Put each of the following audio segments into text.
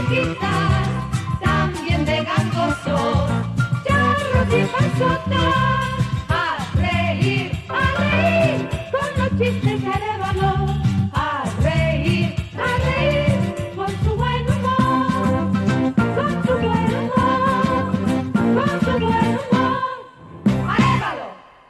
chiquitas, también de gangosos, charros y panzotas. A reír con los chistes de Arévalo. A reír con su buen humor, con su buen humor, con su buen humor. ¡Arévalo!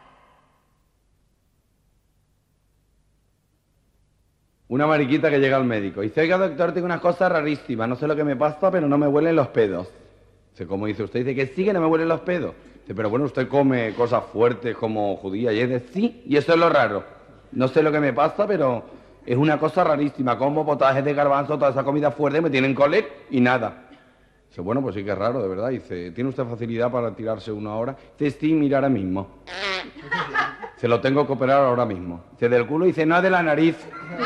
Una mariquita que llega al médico. Dice, oiga, doctor, tengo una cosa rarísima. No sé lo que me pasa, pero no me huelen los pedos. Dice, ¿cómo dice usted? Dice, que sí, que no me huelen los pedos. Dice, pero bueno, usted come cosas fuertes como judía. Y es de, sí, y eso es lo raro. No sé lo que me pasa, pero es una cosa rarísima. Como potajes de garbanzo, toda esa comida fuerte, me tienen cólera y nada. Dice, bueno, pues sí que es raro, de verdad. Dice, ¿tiene usted facilidad para tirarse una hora? Dice, sí, mira, ahora mismo. Se lo tengo que operar ahora mismo. Dice, del culo. Dice, no, de la nariz.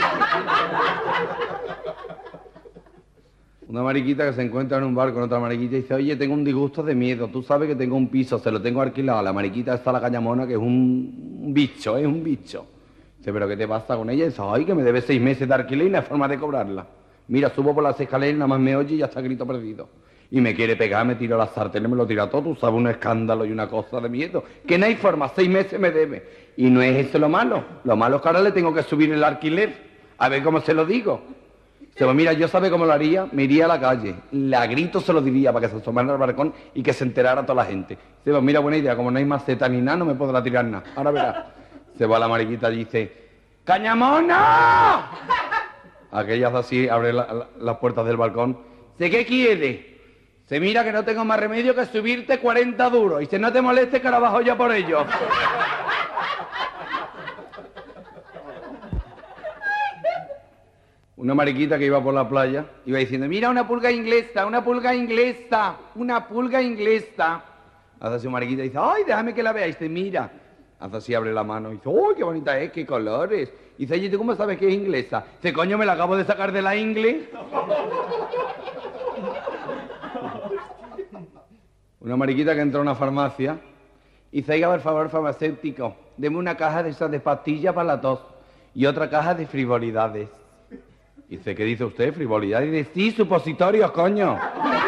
Una mariquita que se encuentra en un bar con otra mariquita y dice, oye, tengo un disgusto de miedo. Tú sabes que tengo un piso, se lo tengo alquilado. La mariquita está la cañamona, que es un bicho, es un bicho. Dice, ¿pero qué te pasa con ella? Y dice, ay, que me debe 6 meses de alquiler y no hay forma de cobrarla. Mira, subo por las escaleras, nada más me oye y ya está grito perdido. Y me quiere pegar, me tiro las sartenes, me lo tira todo, tú sabes, un escándalo y una cosa de miedo. Que no hay forma, 6 meses me debe. Y no es eso lo malo. Lo malo es que ahora le tengo que subir el alquiler. A ver cómo se lo digo. Dice, pues mira, yo sabe cómo lo haría, me iría a la calle. La grito se lo diría para que se asomara al balcón y que se enterara toda la gente. Dice, pues mira, buena idea, como no hay maceta ni nada, no me podrá tirar nada. Ahora verás. Se va la mariquita y dice, ¡cañamona! Aquella hace así, abre las puertas del balcón. Dice, ¿qué quiere? Se mira que no tengo más remedio que subirte 40 duros. Y dice, no te molestes que ahora bajo yo por ello. Una mariquita que iba por la playa, iba diciendo, mira una pulga inglesa, una pulga inglesa, una pulga inglesa. Hace así una mariquita y dice, ay, déjame que la vea. Y dice, mira. Hace así, abre la mano y dice, uy, qué bonita es, qué colores. Y dice, oye, ¿tú cómo sabes que es inglesa? Dice, coño, me la acabo de sacar de la ingle. Una mariquita que entra a una farmacia y dice, oiga, por favor, farmacéutico, deme una caja de esas de pastillas para la tos y otra caja de frivolidades. Y dice, ¿qué dice usted, frivolidades? Y dice, sí, supositorios, coño.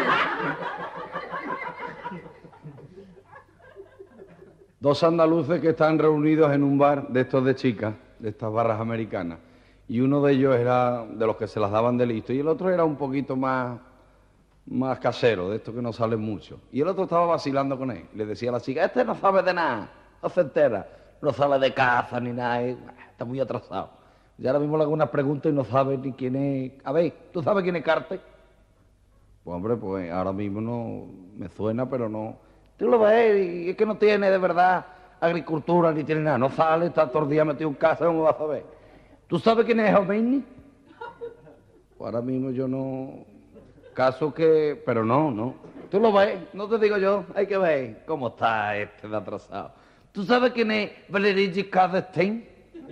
Dos andaluces que están reunidos en un bar de estos de chicas, de estas barras americanas. Y uno de ellos era de los que se las daban de listo y el otro era un poquito más casero, de estos que no salen mucho. Y el otro estaba vacilando con él. Le decía a la chica, este no sabe de nada, no se entera, no sale de caza ni nada, está muy atrasado. Y ahora mismo le hago unas preguntas y no sabe ni quién es. A ver, ¿tú sabes quién es Carter? Pues hombre, pues ahora mismo no me suena, pero no. Tú lo ves y es que no tiene de verdad agricultura ni tiene nada. No sale, está todo el día metido en casa, ¿cómo vas a ver? ¿Tú sabes quién es Khomeini? Pues ahora mismo yo no. Caso que... Pero no. Tú lo ves, no te digo yo, hay que ver cómo está este de atrasado. ¿Tú sabes quién es Valéry Giscard d'Estaing?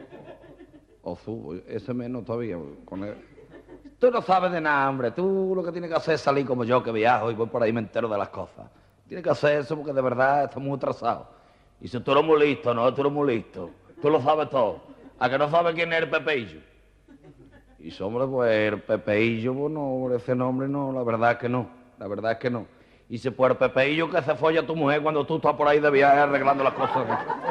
Ese menos todavía. Con él. Tú no sabes de nada, hombre. Tú lo que tienes que hacer es salir como yo, que viajo y voy por ahí y me entero de las cosas. Tienes que hacer eso porque de verdad estás muy atrasado. Y si tú eres muy listo, ¿no? Tú eres muy listo. Tú lo sabes todo. ¿A que no sabes quién es el Pepeillo? Y dice, hombre, pues el Pepeillo, pues no, ese nombre no, la verdad es que no. La verdad es que no. Y dice, pues el Pepeillo que se folla a tu mujer cuando tú estás por ahí de viaje arreglando las cosas.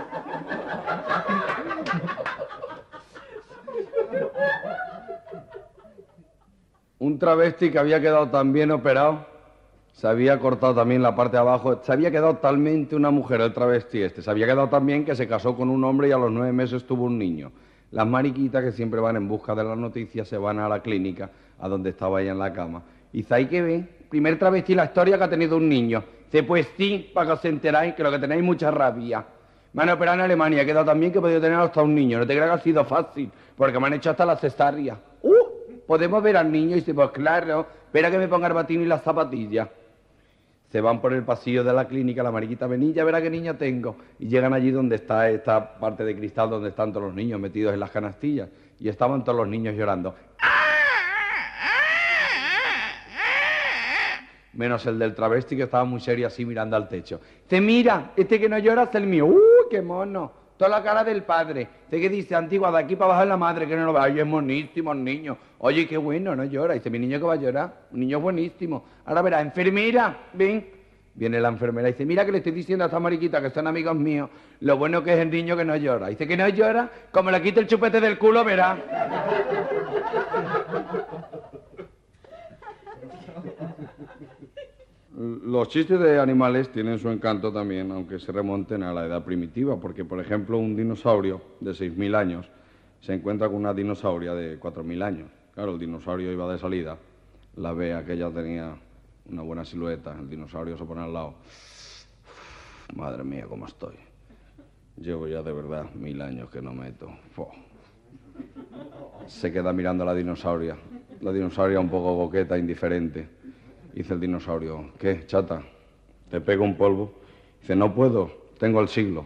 Un travesti que había quedado tan bien operado, se había cortado también la parte de abajo, se había quedado talmente una mujer, el travesti este, se había quedado tan bien que se casó con un hombre y a los 9 meses tuvo un niño. Las mariquitas que siempre van en busca de las noticias se van a la clínica, a donde estaba ella en la cama. Y dice, hay que ver, primer travesti la historia que ha tenido un niño. Dice, pues sí, para que os enteráis, que lo que tenéis mucha rabia. Me han operado en Alemania, he quedado tan bien que he podido tener hasta un niño. No te creas que ha sido fácil, porque me han hecho hasta la cesárea. ¿Podemos ver al niño? Y dice, pues claro, espera que me ponga el batín y las zapatillas. Se van por el pasillo de la clínica, la mariquita venilla, verá qué niño tengo. Y llegan allí donde está esta parte de cristal, donde están todos los niños metidos en las canastillas. Y estaban todos los niños llorando. Menos el del travesti que estaba muy serio así mirando al techo. Dice, mira, este que no llora es el mío. ¡Qué mono! toda la cara del padre. Dice que dice, Antigua, de aquí para abajo es la madre, que no lo ve. Ay, es monísimo el niño. Oye, qué bueno, no llora. Dice, mi niño que va a llorar, un niño buenísimo. Ahora verá, enfermera, ven. Viene la enfermera y dice, mira que le estoy diciendo a esta mariquita que son amigos míos, lo bueno que es el niño que no llora. Dice que no llora, como le quite el chupete del culo, verá. Los chistes de animales tienen su encanto también, aunque se remonten a la edad primitiva, porque, por ejemplo, un dinosaurio de 6.000 años se encuentra con una dinosauria de 4.000 años. Claro, el dinosaurio iba de salida, la ve aquella tenía una buena silueta, el dinosaurio se pone al lado. Madre mía, cómo estoy. Llevo ya de verdad 1.000 años que no meto. Se queda mirando a la dinosauria un poco coqueta, indiferente. Dice el dinosaurio, ¿qué, chata? ¿Te pego un polvo? Dice, no puedo, tengo el siglo.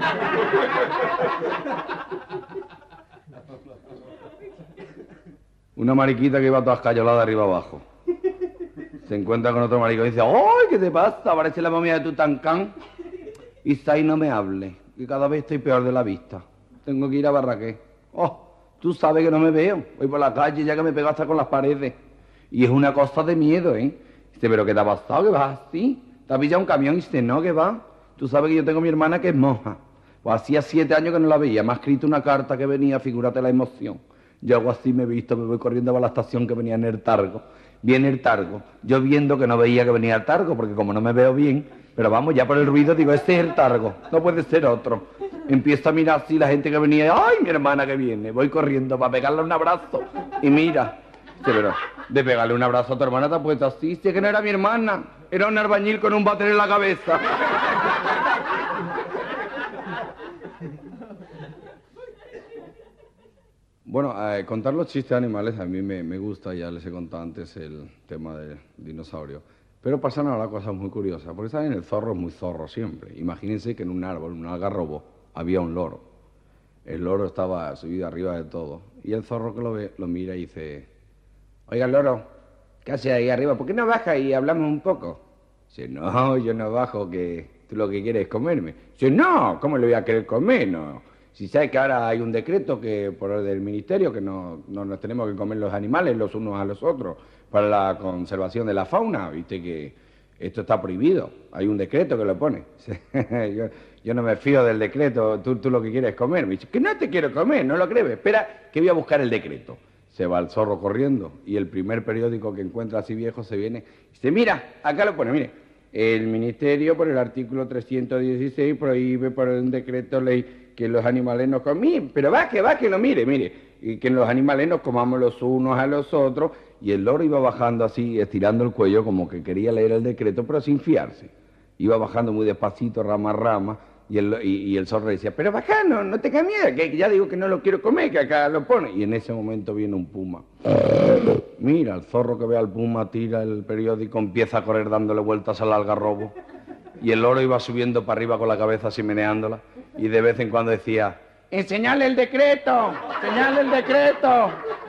Una mariquita que iba toda escayolada arriba abajo. Se encuentra con otro marico y dice, ¡ay, qué te pasa! Parece la momia de Tutankamón. Y está ahí, no me hable, que cada vez estoy peor de la vista. Tengo que ir a Barraqué. ¡Oh! Tú sabes que no me veo. Voy por la calle ya que me pego hasta con las paredes. Y es una cosa de miedo, ¿eh? Dice, ¿pero qué te ha pasado? ¿Que vas así? ¿Te ha pillado un camión? Y dice, no, que va. Tú sabes que yo tengo a mi hermana que es monja. Pues hacía 7 años que no la veía. Me ha escrito una carta que venía, figúrate la emoción. Yo hago así, me he visto, me voy corriendo para la estación que venía en el Targo. Viene el Targo. Yo viendo que no veía que venía el Targo, porque como no me veo bien, pero vamos, ya por el ruido digo, ese es el Targo, no puede ser otro. Empiezo a mirar así la gente que venía, ¡ay, mi hermana que viene! Voy corriendo para pegarle un abrazo. Y mira, pero de pegarle un abrazo a tu hermana te has puesto así, si es que no era mi hermana, era un albañil con un váter en la cabeza. Bueno, contar los chistes animales a mí me gusta, ya les he contado antes el tema del dinosaurio. Pero pasan ahora cosas muy curiosas, porque saben, el zorro es muy zorro siempre. Imagínense que en un árbol, un algarrobo, había un loro. El loro estaba subido arriba de todo. Y el zorro que lo ve, lo mira y dice, oiga, loro, ¿qué hace ahí arriba? ¿Por qué no baja y hablamos un poco? Dice, no, yo no bajo, que tú lo que quieres es comerme. Dice, no, ¿cómo le voy a querer comer? No. Si sabes que ahora hay un decreto que por el del ministerio que no nos tenemos que comer los animales los unos a los otros para la conservación de la fauna, viste que esto está prohibido, hay un decreto que lo pone. yo no me fío del decreto, tú lo que quieres es comer. Me dice, que no te quiero comer, no lo crees, espera que voy a buscar el decreto. Se va el zorro corriendo y el primer periódico que encuentra así viejo se viene y dice, mira, acá lo pone, mire, el ministerio por el artículo 316 prohíbe por un decreto ley que los animales no comen, pero va que lo mire, y que los animales nos comamos los unos a los otros, y el loro iba bajando así, estirando el cuello, como que quería leer el decreto, pero sin fiarse. Iba bajando muy despacito, rama a rama, y el zorro decía, pero baja, no te miedo, que ya digo que no lo quiero comer, que acá lo pone. Y en ese momento viene un puma. Mira, el zorro que ve al puma, tira el periódico, empieza a correr dándole vueltas al algarrobo. Y el loro iba subiendo para arriba con la cabeza así meneándola, y de vez en cuando decía, ¡enseñale el decreto! ¡Enseñale el decreto!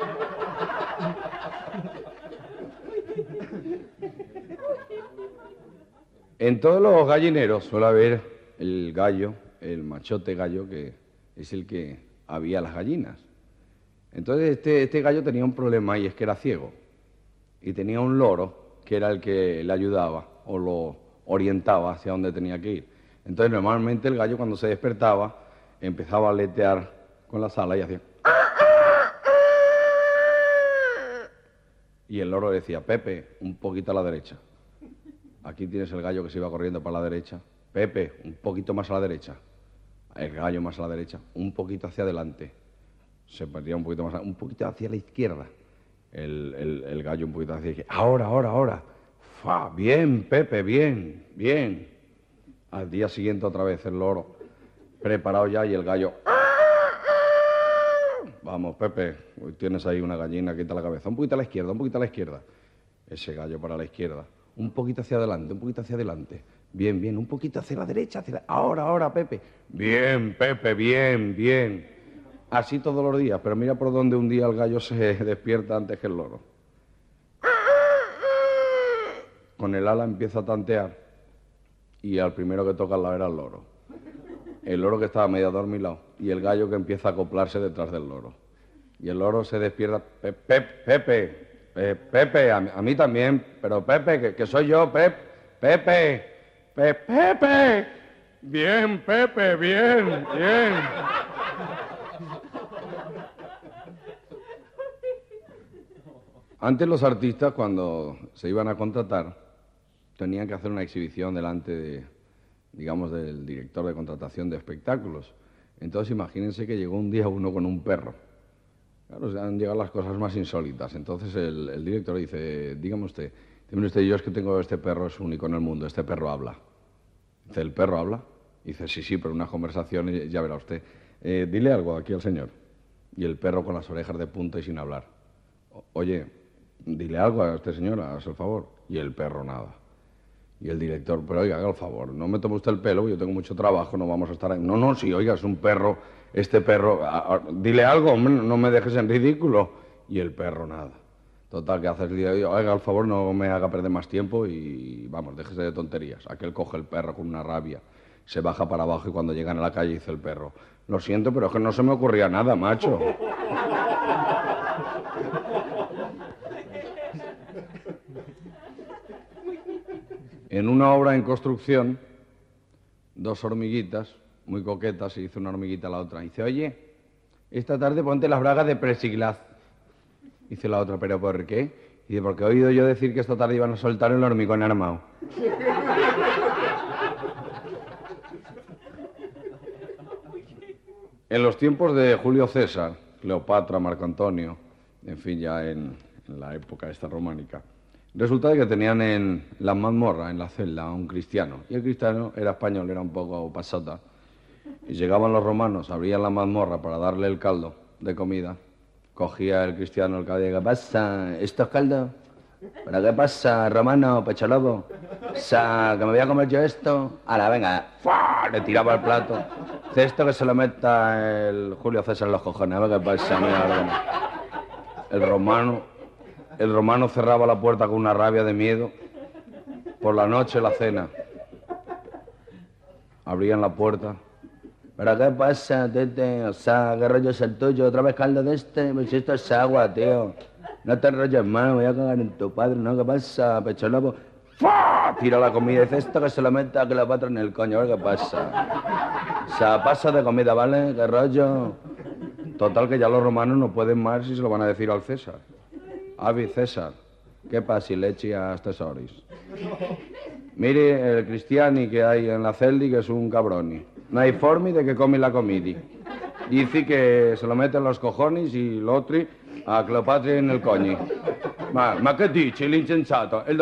En todos los gallineros suele haber el gallo, el machote gallo, que es el que había las gallinas. Entonces este gallo tenía un problema y es que era ciego. Y tenía un loro que era el que le ayudaba o lo orientaba hacia donde tenía que ir. Entonces normalmente el gallo cuando se despertaba empezaba a aletear con las alas y hacía... Y el loro decía, Pepe, un poquito a la derecha. Aquí tienes el gallo que se iba corriendo para la derecha. Pepe, un poquito más a la derecha. El gallo más a la derecha. Un poquito hacia adelante. Se perdía un poquito más, un poquito hacia la izquierda. El gallo un poquito hacia la izquierda. Ahora. ¡Fa! Bien, Pepe, bien. Al día siguiente otra vez el loro. Preparado ya y el gallo... Vamos, Pepe, hoy tienes ahí una gallina, quita la cabeza. Un poquito a la izquierda. Ese gallo para la izquierda. Un poquito hacia adelante. Bien, un poquito hacia la derecha. Ahora, Pepe. Bien, Pepe, bien. Así todos los días, pero mira por dónde un día el gallo se despierta antes que el loro. Con el ala empieza a tantear y al primero que toca al lado era el loro. el loro que estaba medio adormilado y el gallo que empieza a acoplarse detrás del loro. Y el loro se despierta. Pepe, a mí también, pero Pepe, que soy yo, Pepe. Bien, Pepe, bien. Antes los artistas, cuando se iban a contratar, tenían que hacer una exhibición delante del director de contratación de espectáculos. Entonces imagínense que llegó un día uno con un perro. Claro, han llegado las cosas más insólitas. Entonces el director dice, dígame usted, yo es que tengo este perro, es único en el mundo, este perro habla. Dice, ¿el perro habla? Dice, sí, pero unas conversaciones, ya verá usted. Dile algo aquí al señor. Y el perro con las orejas de punta y sin hablar. Oye, dile algo a este señor, haz el favor. Y el perro nada. Y el director, pero oiga, haga el favor, no me tome usted el pelo, yo tengo mucho trabajo, no vamos a estar ahí. No, sí, oiga, es un perro, este perro, dile algo, hombre, no me dejes en ridículo. Y el perro nada. Total, que hace el día, oiga, al favor, no me haga perder más tiempo y vamos, déjese de tonterías. Aquel coge el perro con una rabia, se baja para abajo y cuando llegan a la calle dice el perro, lo siento, pero es que no se me ocurría nada, macho. En una obra en construcción, dos hormiguitas, muy coquetas, se dice una hormiguita a la otra. Dice, oye, esta tarde ponte las bragas de plexiglas. Dice la otra, ¿pero por qué? Dice, porque he oído yo decir que esta tarde iban a soltar el hormigón armado. En los tiempos de Julio César, Cleopatra, Marco Antonio, en fin, ya en la época esta románica, resulta que tenían en la mazmorra, en la celda, a un cristiano. Y el cristiano era español, era un poco pasota. Y llegaban los romanos, abrían la mazmorra para darle el caldo de comida. Cogía el cristiano el caldo y decía, ¿qué pasa? ¿Esto es caldo? ¿Pero qué pasa, romano, pecholobo? O sea, que me voy a comer yo esto. Ahora, venga, ¡fua! Le tiraba el plato. Dice, esto que se lo meta el Julio César en los cojones. A ver qué pasa, mira, El romano cerraba la puerta con una rabia de miedo. Por la noche, la cena. Abrían la puerta. ¿Pero qué pasa, tete? O sea, ¿qué rollo es el tuyo? ¿Otra vez caldo de este? Pues esto es agua, tío. No te enrolles más, voy a cagar en tu padre, ¿no? ¿Qué pasa, pecho lobo? ¡Fua! Tira la comida y dice, esto que se lo meta a Cleopatra en el coño, a ver qué pasa. O sea, pasa de comida, ¿vale? ¿Qué rollo? Total, que ya los romanos no pueden más y se lo van a decir al César. Avi César, ¿qué pasa si le echas tesoris? Mire el cristiani que hay en la celdi, que es un cabroni. No hay forma de que come la comidi. Dice que se lo mete en los cojones y l'altro a Cleopatra en el coño. Ma che dici, l'incensato? Il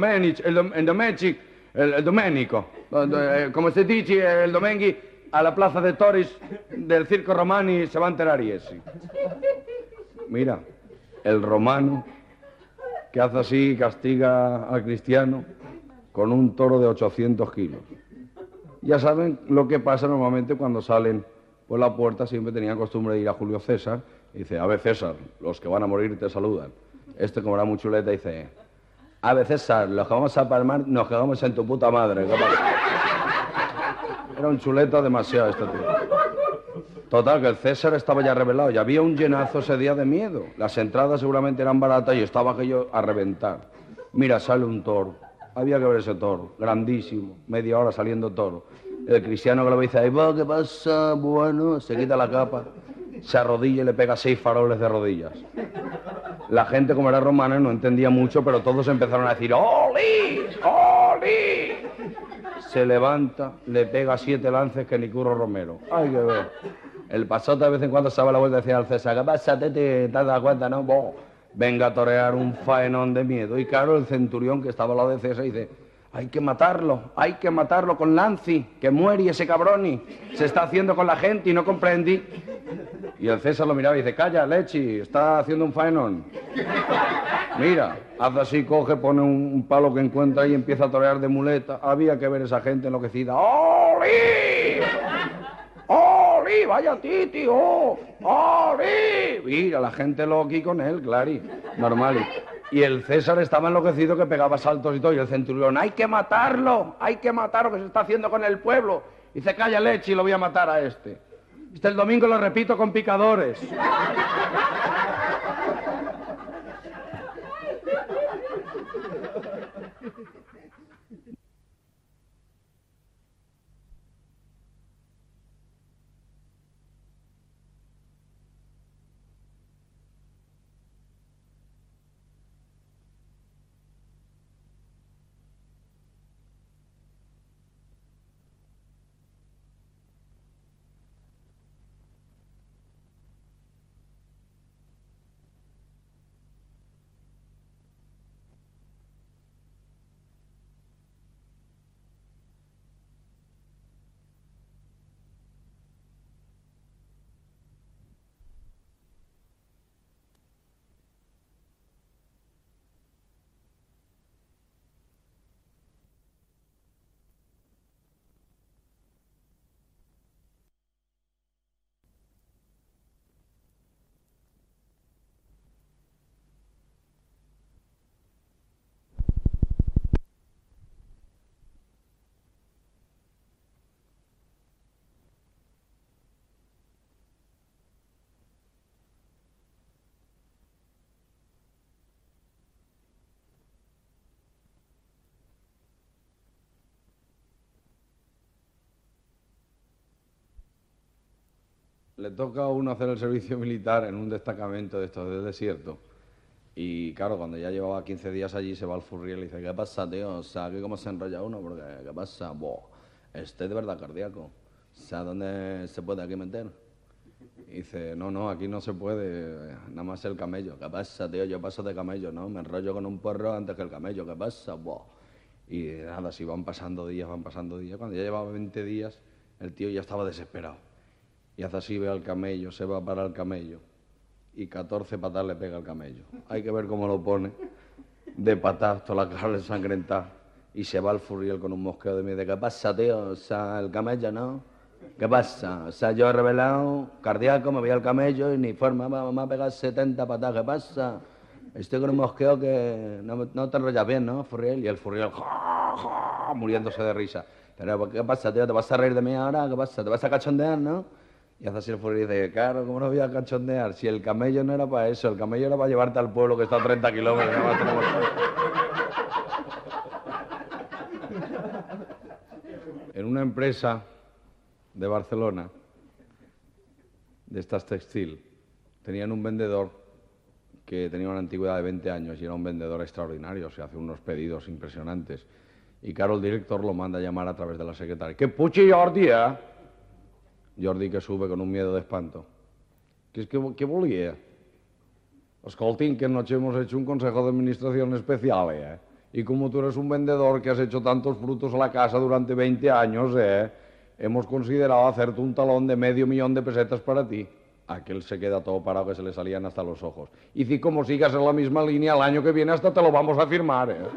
domenico. Come se dice, el domengui a la plaza de toros del circo romani se va a enterar y ese. Mira, el romano que hace así castiga al cristiano con un toro de 800 kilos. Ya saben lo que pasa normalmente cuando salen por la puerta, siempre tenían costumbre de ir a Julio César y dice, Ave César, los que van a morir te saludan. Este, como era muy chuleta, dice, Ave César, los que vamos a palmar nos quedamos en tu puta madre. ¿Qué pasa? Era un chuleta demasiado este tío. Total, que el César estaba ya revelado y había un llenazo ese día de miedo. Las entradas seguramente eran baratas y estaba aquello a reventar. Mira, sale un toro. Había que ver ese toro, grandísimo, media hora saliendo toro. El cristiano que lo ve dice, ¡ay, va, qué pasa! Bueno, se quita la capa, se arrodilla y le pega 6 faroles de rodillas. La gente, como era romana, no entendía mucho, pero todos empezaron a decir, ¡Oli! ¡Oli! Se levanta, le pega 7 lances que ni Curro Romero. Hay que ver. El pasote de vez en cuando se daba la vuelta y decía al César, ¿qué pasa, tete? ¿Te has dado cuenta, no? Boh. Venga a torear un faenón de miedo. Y claro, el centurión que estaba al lado de César dice, hay que matarlo con Lanzi, que muere ese cabroni. Se está haciendo con la gente y no comprendí. Y el César lo miraba y dice, calla, lechi, está haciendo un faenón. Mira, hace así, coge, pone un palo que encuentra y empieza a torear de muleta. Había que ver esa gente enloquecida. ¡Oli! ¡Oli! ¡Vaya titi! ¡Oh! ¡Oli! Mira, la gente loqui con él, clari, normal. Y el César estaba enloquecido que pegaba saltos y todo. Y el centurión, ¡hay que matarlo! ¡Hay que matarlo! Que se está haciendo con el pueblo. Dice, calla leche y lo voy a matar a este. Dice, el domingo lo repito con picadores. Le toca a uno hacer el servicio militar en un destacamento de estos del desierto. Y claro, cuando ya llevaba 15 días allí, se va al Furriel y dice, ¿qué pasa, tío? O sea, ¿cómo se enrolla uno? Porque, ¿qué pasa? Buah, de verdad cardíaco. O sea, ¿dónde se puede aquí meter? Y dice, no, aquí no se puede, nada más el camello. ¿Qué pasa, tío? Yo paso de camello, ¿no? Me enrollo con un porro antes que el camello. ¿Qué pasa? Buah. Y nada, si van pasando días. Cuando ya llevaba 20 días, el tío ya estaba desesperado. Y hace así, ve al camello, se va para el camello. Y 14 patas le pega al camello. Hay que ver cómo lo pone. De patas, toda la cara ensangrentada. Y se va al Furriel con un mosqueo de miedo. ¿Qué pasa, tío? O sea, el camello, ¿no? ¿Qué pasa? O sea, yo he revelado, cardíaco, me voy al camello y ni forma, me ha pegado 70 patas. ¿Qué pasa? Estoy con un mosqueo que no te enrollas bien, ¿no, Furriel? Y el Furriel, muriéndose de risa. Pero, ¿qué pasa, tío? ¿Te vas a reír de mí ahora? ¿Qué pasa? ¿Te vas a cachondear, no? Y hace así el Furriel y dice, claro, ¿cómo no voy a cachondear? Si el camello no era para eso, el camello era para llevarte al pueblo que está a 30 kilómetros. Nada más tenemos... En una empresa de Barcelona, de estas textil, tenían un vendedor que tenía una antigüedad de 20 años y era un vendedor extraordinario, se hace unos pedidos impresionantes. Y claro, el director lo manda a llamar a través de la secretaria. ¡Qué puchi, Jordi, eh! Jordi, que sube con un miedo de espanto. ¿Qué volía? Escoltín, que anoche hemos hecho un consejo de administración especial, ¿eh? Y como tú eres un vendedor que has hecho tantos frutos a la casa durante 20 años, hemos considerado hacerte un talón de $500,000 de pesetas para ti. Aquel se queda todo parado que se le salían hasta los ojos. Y si como sigas en la misma línea, el año que viene hasta te lo vamos a firmar, ¿eh?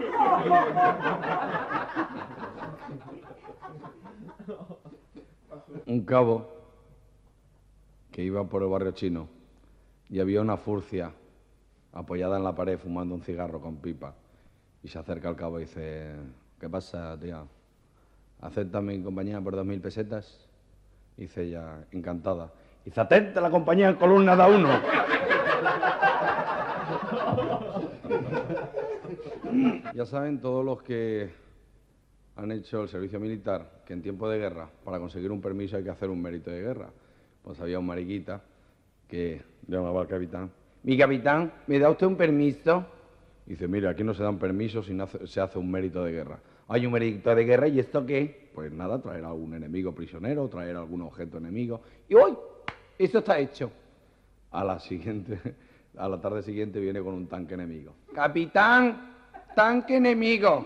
Un cabo que iba por el barrio chino y había una furcia apoyada en la pared fumando un cigarro con pipa. Y se acerca al cabo y dice, ¿qué pasa, tía? ¿Acepta mi compañía por 2.000 pesetas? Dice ella, encantada. Dice, atenta la compañía en columna da uno. Ya saben todos los que han hecho el servicio militar que en tiempo de guerra, para conseguir un permiso hay que hacer un mérito de guerra. Pues había un mariquita que llamaba al capitán. Mi capitán, ¿me da usted un permiso? Dice, mira, aquí no se dan permisos si no se hace un mérito de guerra. Hay un mérito de guerra, ¿y esto qué? Pues nada, traer a algún enemigo prisionero, traer algún objeto enemigo. Y hoy, esto está hecho. A la tarde siguiente viene con un tanque enemigo. Capitán, tanque enemigo.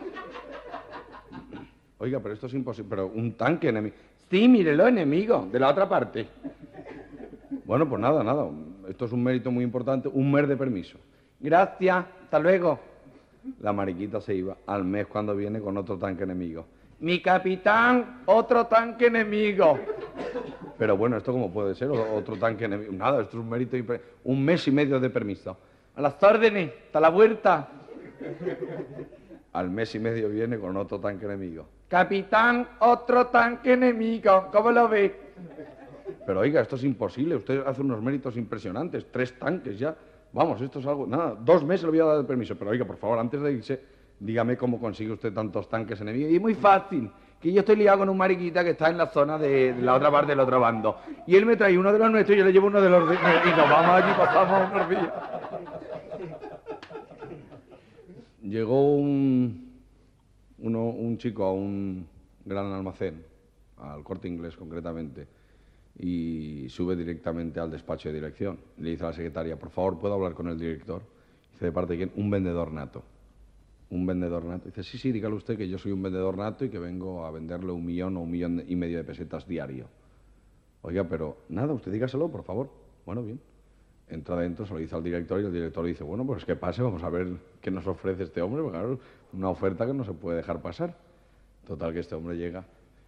Oiga, pero esto es imposible. Pero un tanque enemigo. Sí, mírelo, enemigo, de la otra parte. Bueno, pues nada. Esto es un mérito muy importante, un mes de permiso. Gracias, hasta luego. La mariquita se iba al mes cuando viene con otro tanque enemigo. Mi capitán, otro tanque enemigo. Pero bueno, ¿esto cómo puede ser? Otro tanque enemigo. Nada, esto es un mérito, un mes y medio de permiso. A las órdenes, hasta la vuelta. Al mes y medio viene con otro tanque enemigo. Capitán, otro tanque enemigo, ¿cómo lo ve? Pero oiga, esto es imposible, usted hace unos méritos impresionantes, 3 tanques ya. Vamos, esto es algo... Nada, 2 meses le voy a dar el permiso, pero oiga, por favor, antes de irse, dígame cómo consigue usted tantos tanques enemigos. Y es muy fácil, que yo estoy liado con un mariquita que está en la zona de la otra parte del otro bando. Y él me trae uno de los nuestros y yo le llevo uno de los de... Y nos vamos allí, pasamos unos días. Llegó un chico a un gran almacén, al Corte Inglés concretamente, y sube directamente al despacho de dirección. Le dice a la secretaria, por favor, ¿puedo hablar con el director? Dice, ¿de parte de quién? Un vendedor nato. Un vendedor nato. Dice, sí, dígale usted que yo soy un vendedor nato y que vengo a venderle 1 millón o 1,5 millones de pesetas diario. Oiga, pero nada, usted dígaselo, por favor. Bueno, bien. Entra adentro, se lo dice al director y el director dice, bueno, pues que pase, vamos a ver qué nos ofrece este hombre, porque claro, una oferta que no se puede dejar pasar. Total, que este hombre llega.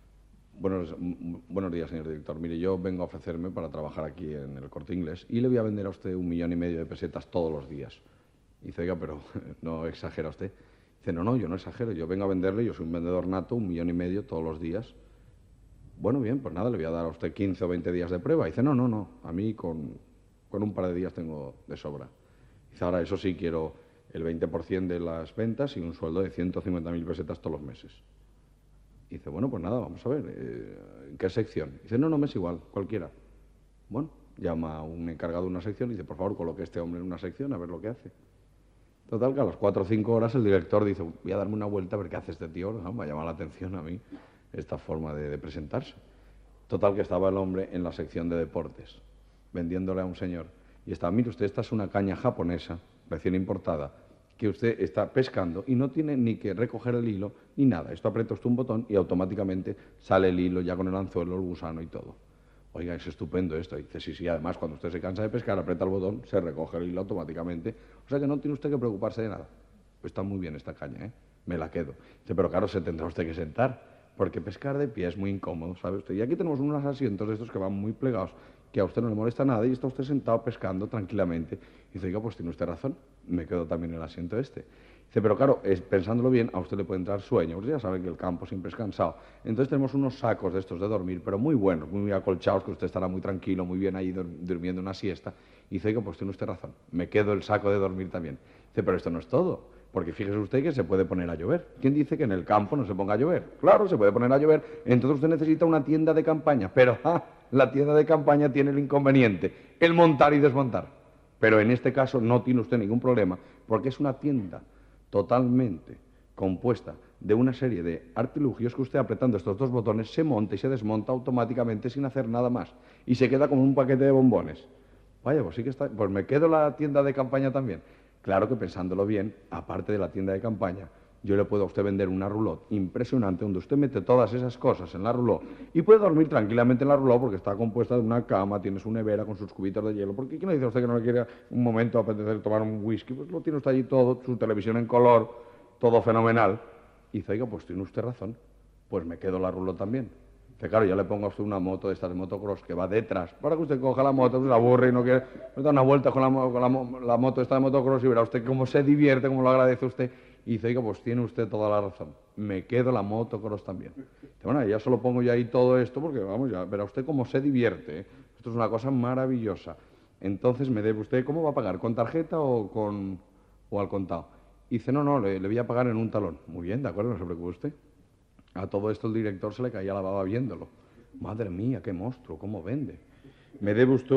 Buenos días, señor director. Mire, yo vengo a ofrecerme para trabajar aquí en el Corte Inglés y le voy a vender a usted 1,5 millones de pesetas todos los días. Y dice, oiga, pero no exagera usted. Dice, no, yo no exagero, yo vengo a venderle, yo soy un vendedor nato, 1,5 millones todos los días. Bueno, bien, pues nada, le voy a dar a usted 15 o 20 días de prueba. Dice, no, a mí con un par de días tengo de sobra. Dice, ahora eso sí, quiero el 20% de las ventas y un sueldo de 150.000 pesetas todos los meses. Y dice, bueno, pues nada, vamos a ver, ¿en qué sección? Dice, no, me es igual, cualquiera. Bueno, llama a un encargado de una sección y dice, por favor, coloque a este hombre en una sección a ver lo que hace. Total, que a las 4 o 5 horas el director dice, voy a darme una vuelta a ver qué hace este tío, ¿no? Me ha llamado la atención a mí esta forma de presentarse. Total, que estaba el hombre en la sección de deportes, vendiéndole a un señor. Y estaba, mire usted, esta es una caña japonesa, recién importada, que usted está pescando y no tiene ni que recoger el hilo ni nada. Esto aprieta usted un botón y automáticamente sale el hilo ya con el anzuelo, el gusano y todo. Oiga, es estupendo esto. Y dice, sí, además cuando usted se cansa de pescar, aprieta el botón, se recoge el hilo automáticamente. O sea que no tiene usted que preocuparse de nada. Pues está muy bien esta caña, ¿eh? Me la quedo. Dice, pero claro, se tendrá usted que sentar, porque pescar de pie es muy incómodo, ¿sabe usted? Y aquí tenemos unos asientos de estos que van muy plegados, que a usted no le molesta nada y está usted sentado pescando tranquilamente. Y dice, oiga, pues tiene usted razón, me quedo también en el asiento este. Dice, pero claro, pensándolo bien, a usted le puede entrar sueño, porque ya saben que el campo siempre es cansado. Entonces tenemos unos sacos de estos de dormir, pero muy buenos, muy acolchados, que usted estará muy tranquilo, muy bien ahí durmiendo una siesta. Y dice, oiga, pues tiene usted razón, me quedo el saco de dormir también. Dice, pero esto no es todo, porque fíjese usted que se puede poner a llover. ¿Quién dice que en el campo no se ponga a llover? Claro, se puede poner a llover, entonces usted necesita una tienda de campaña, pero la tienda de campaña tiene el inconveniente, el montar y desmontar. Pero en este caso no tiene usted ningún problema, porque es una tienda totalmente compuesta de una serie de artilugios que usted apretando estos 2 botones se monta y se desmonta automáticamente sin hacer nada más. Y se queda como un paquete de bombones. Vaya, pues sí que está... Pues me quedo la tienda de campaña también. Claro que pensándolo bien, aparte de la tienda de campaña, yo le puedo a usted vender una roulotte impresionante donde usted mete todas esas cosas en la roulotte y puede dormir tranquilamente en la roulotte porque está compuesta de una cama, tiene su nevera con sus cubitos de hielo. ¿Por qué no dice usted que no le quiere un momento apetecer tomar un whisky? Pues lo tiene usted allí todo, su televisión en color, todo fenomenal. Y dice, oiga, pues tiene usted razón, pues me quedo la roulotte también. Que claro, yo le pongo a usted una moto de estas de motocross que va detrás, para que usted coja la moto, se aburre y no quiere dar una vuelta con la moto esta de motocross y verá usted cómo se divierte, cómo lo agradece usted. Y dice, oiga, pues tiene usted toda la razón, me quedo la motocross también. Dice, bueno, ya solo pongo yo ahí todo esto porque, vamos, ya verá usted cómo se divierte, ¿eh? Esto es una cosa maravillosa. Entonces me debe usted, ¿cómo va a pagar? ¿Con tarjeta o al contado? Y dice, no, le voy a pagar en un talón. Muy bien, de acuerdo, no se preocupe usted. A todo esto el director se le caía la baba viéndolo. Madre mía, qué monstruo, cómo vende. Me debe usted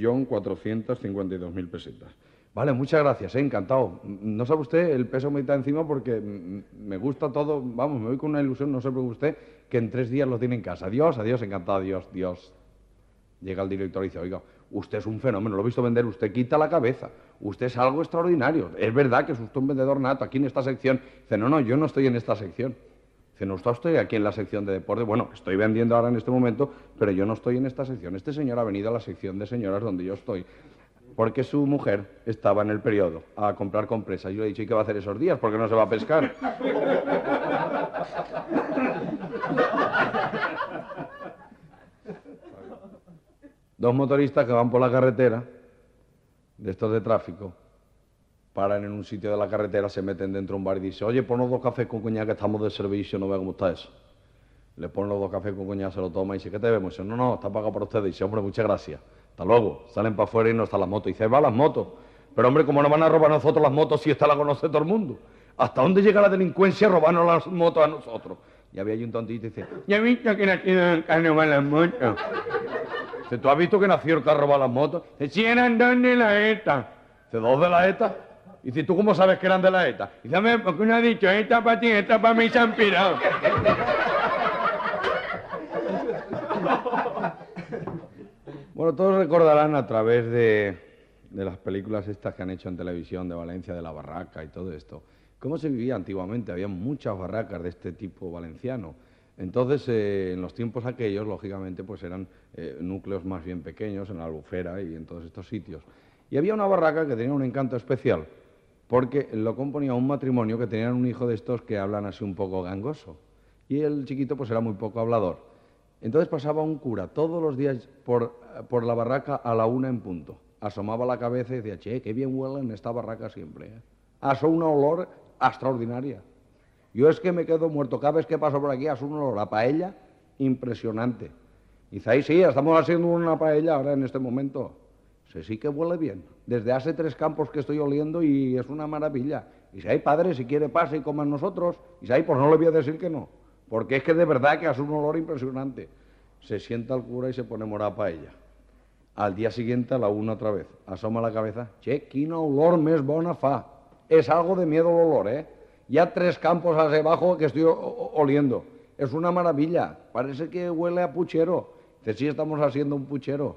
1.452.000 pesetas. Vale, muchas gracias, encantado. No sabe usted el peso que me está encima porque me gusta todo. Vamos, me voy con una ilusión, no se preocupe usted, que en 3 días lo tiene en casa. Adiós, encantado, adiós. Llega el director y dice, oiga, usted es un fenómeno, lo he visto vender, usted quita la cabeza. Usted es algo extraordinario. Es verdad que es usted un vendedor nato aquí en esta sección. Dice, no, yo no estoy en esta sección. Dice, no está usted aquí en la sección de deporte. Bueno, estoy vendiendo ahora en este momento, pero yo no estoy en esta sección. Este señor ha venido a la sección de señoras donde yo estoy, porque su mujer estaba en el periodo a comprar compresas. Yo le he dicho, ¿y qué va a hacer esos días? Porque no se va a pescar. Dos motoristas que van por la carretera, de estos de tráfico, paran en un sitio de la carretera, se meten dentro de un bar y dicen, oye, ponos 2 cafés con coñac que estamos de servicio, no vea cómo está eso. Le ponen los 2 cafés con coñac, se lo toma y dice, ¿qué te vemos? Dice, no, está pagado por ustedes. Dice, hombre, muchas gracias. Hasta luego. Salen para afuera y no están las motos. Dice, va las motos. Pero hombre, ¿cómo no van a robar a nosotros las motos si esta la conoce todo el mundo? ¿Hasta dónde llega la delincuencia robarnos las motos a nosotros? Y había ahí un tontito y dice, ya he visto que nació el carro robar las motos. Dice, ¿tú has visto que nació el carro robar las motos? Dice, si eran 2 de la ETA. Dice, ¿2 de la ETA? Y dice, ¿tú cómo sabes que eran de la ETA? Y dice, hombre, porque uno ha dicho, esta para ti, esta para mí, se han pirado. Bueno, todos recordarán a través de las películas estas que han hecho en televisión de Valencia, de la barraca y todo esto, cómo se vivía antiguamente. Había muchas barracas de este tipo valenciano. Entonces, en los tiempos aquellos, lógicamente, pues eran núcleos más bien pequeños, en la Albufera y en todos estos sitios. Y había una barraca que tenía un encanto especial, porque lo componía un matrimonio que tenían un hijo de estos que hablan así un poco gangoso. Y el chiquito pues era muy poco hablador. Entonces pasaba un cura todos los días por la barraca a la 1 en punto. Asomaba la cabeza y decía, che, qué bien huele en esta barraca siempre. Asó una olor extraordinaria. Yo es que me quedo muerto. Cada vez que paso por aquí asó un olor a paella impresionante. Y dice, ahí sí, estamos haciendo una paella ahora en este momento. Dice, sí que huele bien. Desde hace 3 campos que estoy oliendo y es una maravilla. Y dice, ay, padre, si quiere pase y coman nosotros. Y dice, ay, pues no le voy a decir que no. Porque es que de verdad que hace un olor impresionante. Se sienta el cura y se pone morada paella. Al día siguiente a la 1 otra vez. Asoma la cabeza. Che, quina olor més bona fa. Es algo de miedo el olor, ¿eh? Ya 3 campos hacia abajo que estoy oliendo. Es una maravilla. Parece que huele a puchero. Dice, sí, estamos haciendo un puchero.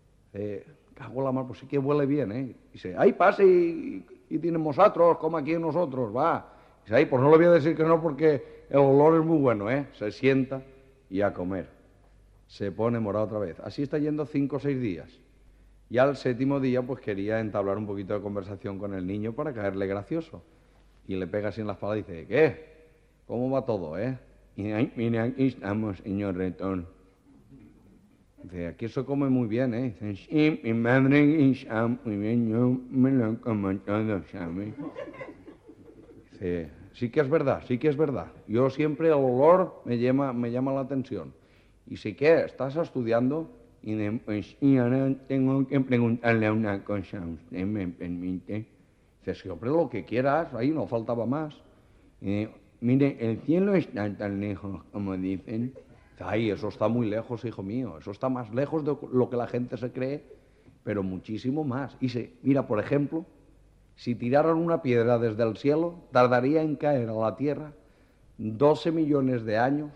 Cago la mar, pues sí que huele bien, ¿eh? Dice, ay, pase y tienen vosotros, como aquí nosotros, va. Dice, ay, pues no le voy a decir que no porque el olor es muy bueno, ¿eh? Se sienta y a comer. Se pone morado otra vez. Así está yendo 5 o 6 días. Y al 7.º día, pues quería entablar un poquito de conversación con el niño para caerle gracioso. Y le pega así en la espalda y dice, ¿qué? ¿Cómo va todo, eh? Y ay, mira, aquí estamos, señor Retón. Dice, aquí se come muy bien, ¿eh? Dice, sí, mi madre guisa muy bien, yo me lo como todo, ¿sabes? Dice, sí que es verdad, sí que es verdad. Yo siempre el olor me llama la atención. Y si ¿qué? ¿Estás estudiando? Y ahora tengo que preguntarle una cosa, ¿usted me permite? Dice, sí, hombre, lo que quieras, ahí no faltaba más. Mire, el cielo está tan lejos, como dicen. Dice, ay, eso está muy lejos, hijo mío, eso está más lejos de lo que la gente se cree, pero muchísimo más. Y dice, mira, por ejemplo, si tiraran una piedra desde el cielo, tardaría en caer a la tierra 12 millones de años,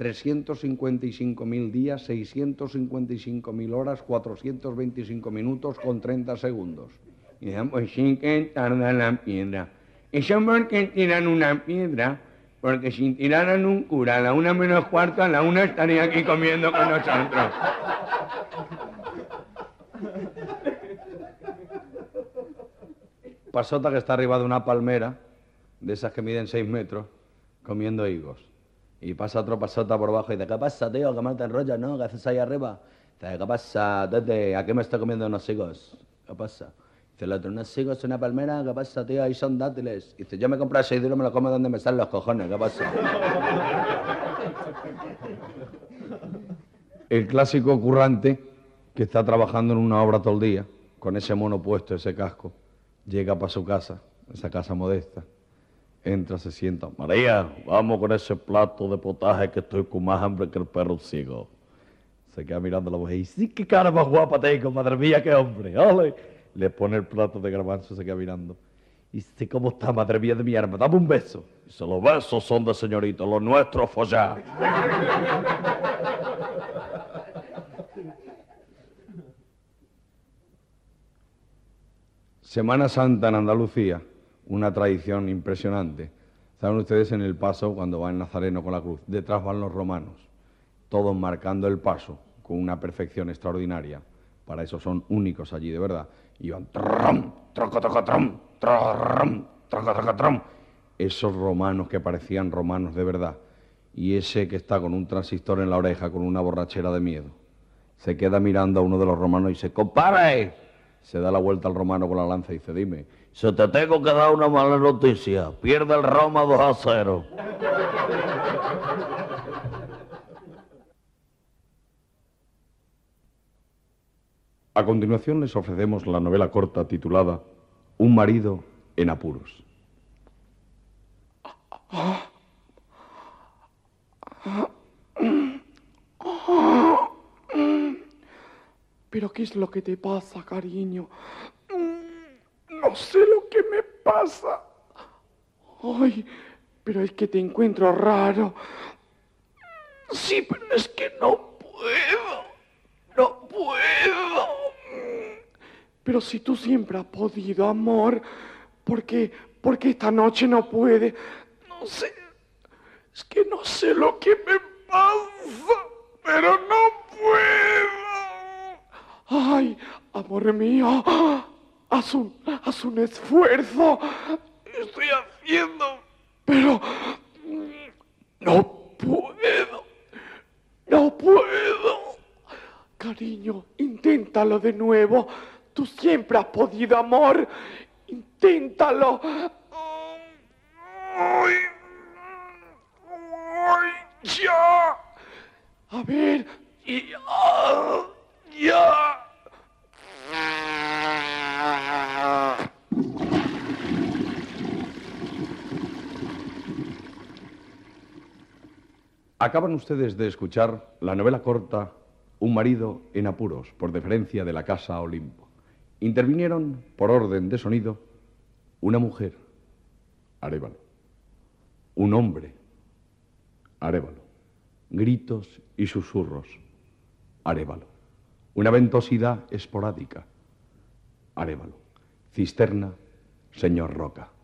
355.000 días, 655.000 horas, 425 minutos con 30 segundos. Y dicen, pues sí que tarda la piedra. Eso porque tiran una piedra, porque si tiraran un cura a la 1 menos cuarto, a la 1 estaría aquí comiendo con nosotros. Pasota que está arriba de una palmera, de esas que miden 6 metros, comiendo higos. Y pasa otro pasota por abajo y dice, ¿qué pasa, tío? ¿Qué mal te enrollas, no? ¿Qué haces ahí arriba? Dice, ¿qué pasa, tete? ¿A qué me estoy comiendo unos higos? ¿Qué pasa? Dice el otro, unos higos, una palmera, ¿qué pasa, tío? Ahí son dátiles. Dice, yo me compré 6 duros, me los como donde me salen los cojones, ¿qué pasa? El clásico currante que está trabajando en una obra todo el día, con ese mono puesto, ese casco, llega para su casa, esa casa modesta. Entra, se sienta. María, vamos con ese plato de potaje que estoy con más hambre que el perro ciego. Se queda mirando la mujer y dice, sí, qué cara más guapa tengo, madre mía, qué hombre. ¡Ole! Le pone el plato de garbanzo, se queda mirando. Y dice, ¿cómo está, madre mía de mi arma? Dame un beso. Dice, los besos son de señorito, los nuestros follar. Semana Santa en Andalucía. Una tradición impresionante. Saben ustedes en el paso, cuando va el Nazareno con la cruz, detrás van los romanos, todos marcando el paso con una perfección extraordinaria. Para eso son únicos allí, de verdad. Y van tram, trocotocotram, tram, trocotocotram. Esos romanos que parecían romanos de verdad. Y ese que está con un transistor en la oreja, con una borrachera de miedo. Se queda mirando a uno de los romanos y dice, ¡compadre! Se da la vuelta al romano con la lanza y dice, dime. Se te tengo que dar una mala noticia. Pierde el Roma 2-0. A continuación les ofrecemos la novela corta titulada Un marido en apuros. ¿Pero qué es lo que te pasa, cariño? No sé lo que me pasa. Ay, pero es que te encuentro raro. Sí, pero es que no puedo. No puedo. Pero si tú siempre has podido, amor, ¿por qué esta noche no puede? No sé. Es que no sé lo que me pasa, pero no puedo. Ay, amor mío, haz un esfuerzo. Estoy haciendo, pero no puedo. No puedo. Cariño, inténtalo de nuevo. Tú siempre has podido, amor. Inténtalo. Ay, ay, ya. A ver, ya. Acaban ustedes de escuchar la novela corta Un marido en apuros, por deferencia de la Casa Olimpo. Intervinieron, por orden de sonido, una mujer, Arévalo, un hombre, Arévalo, gritos y susurros, Arévalo, una ventosidad esporádica, Arévalo, cisterna, señor Roca.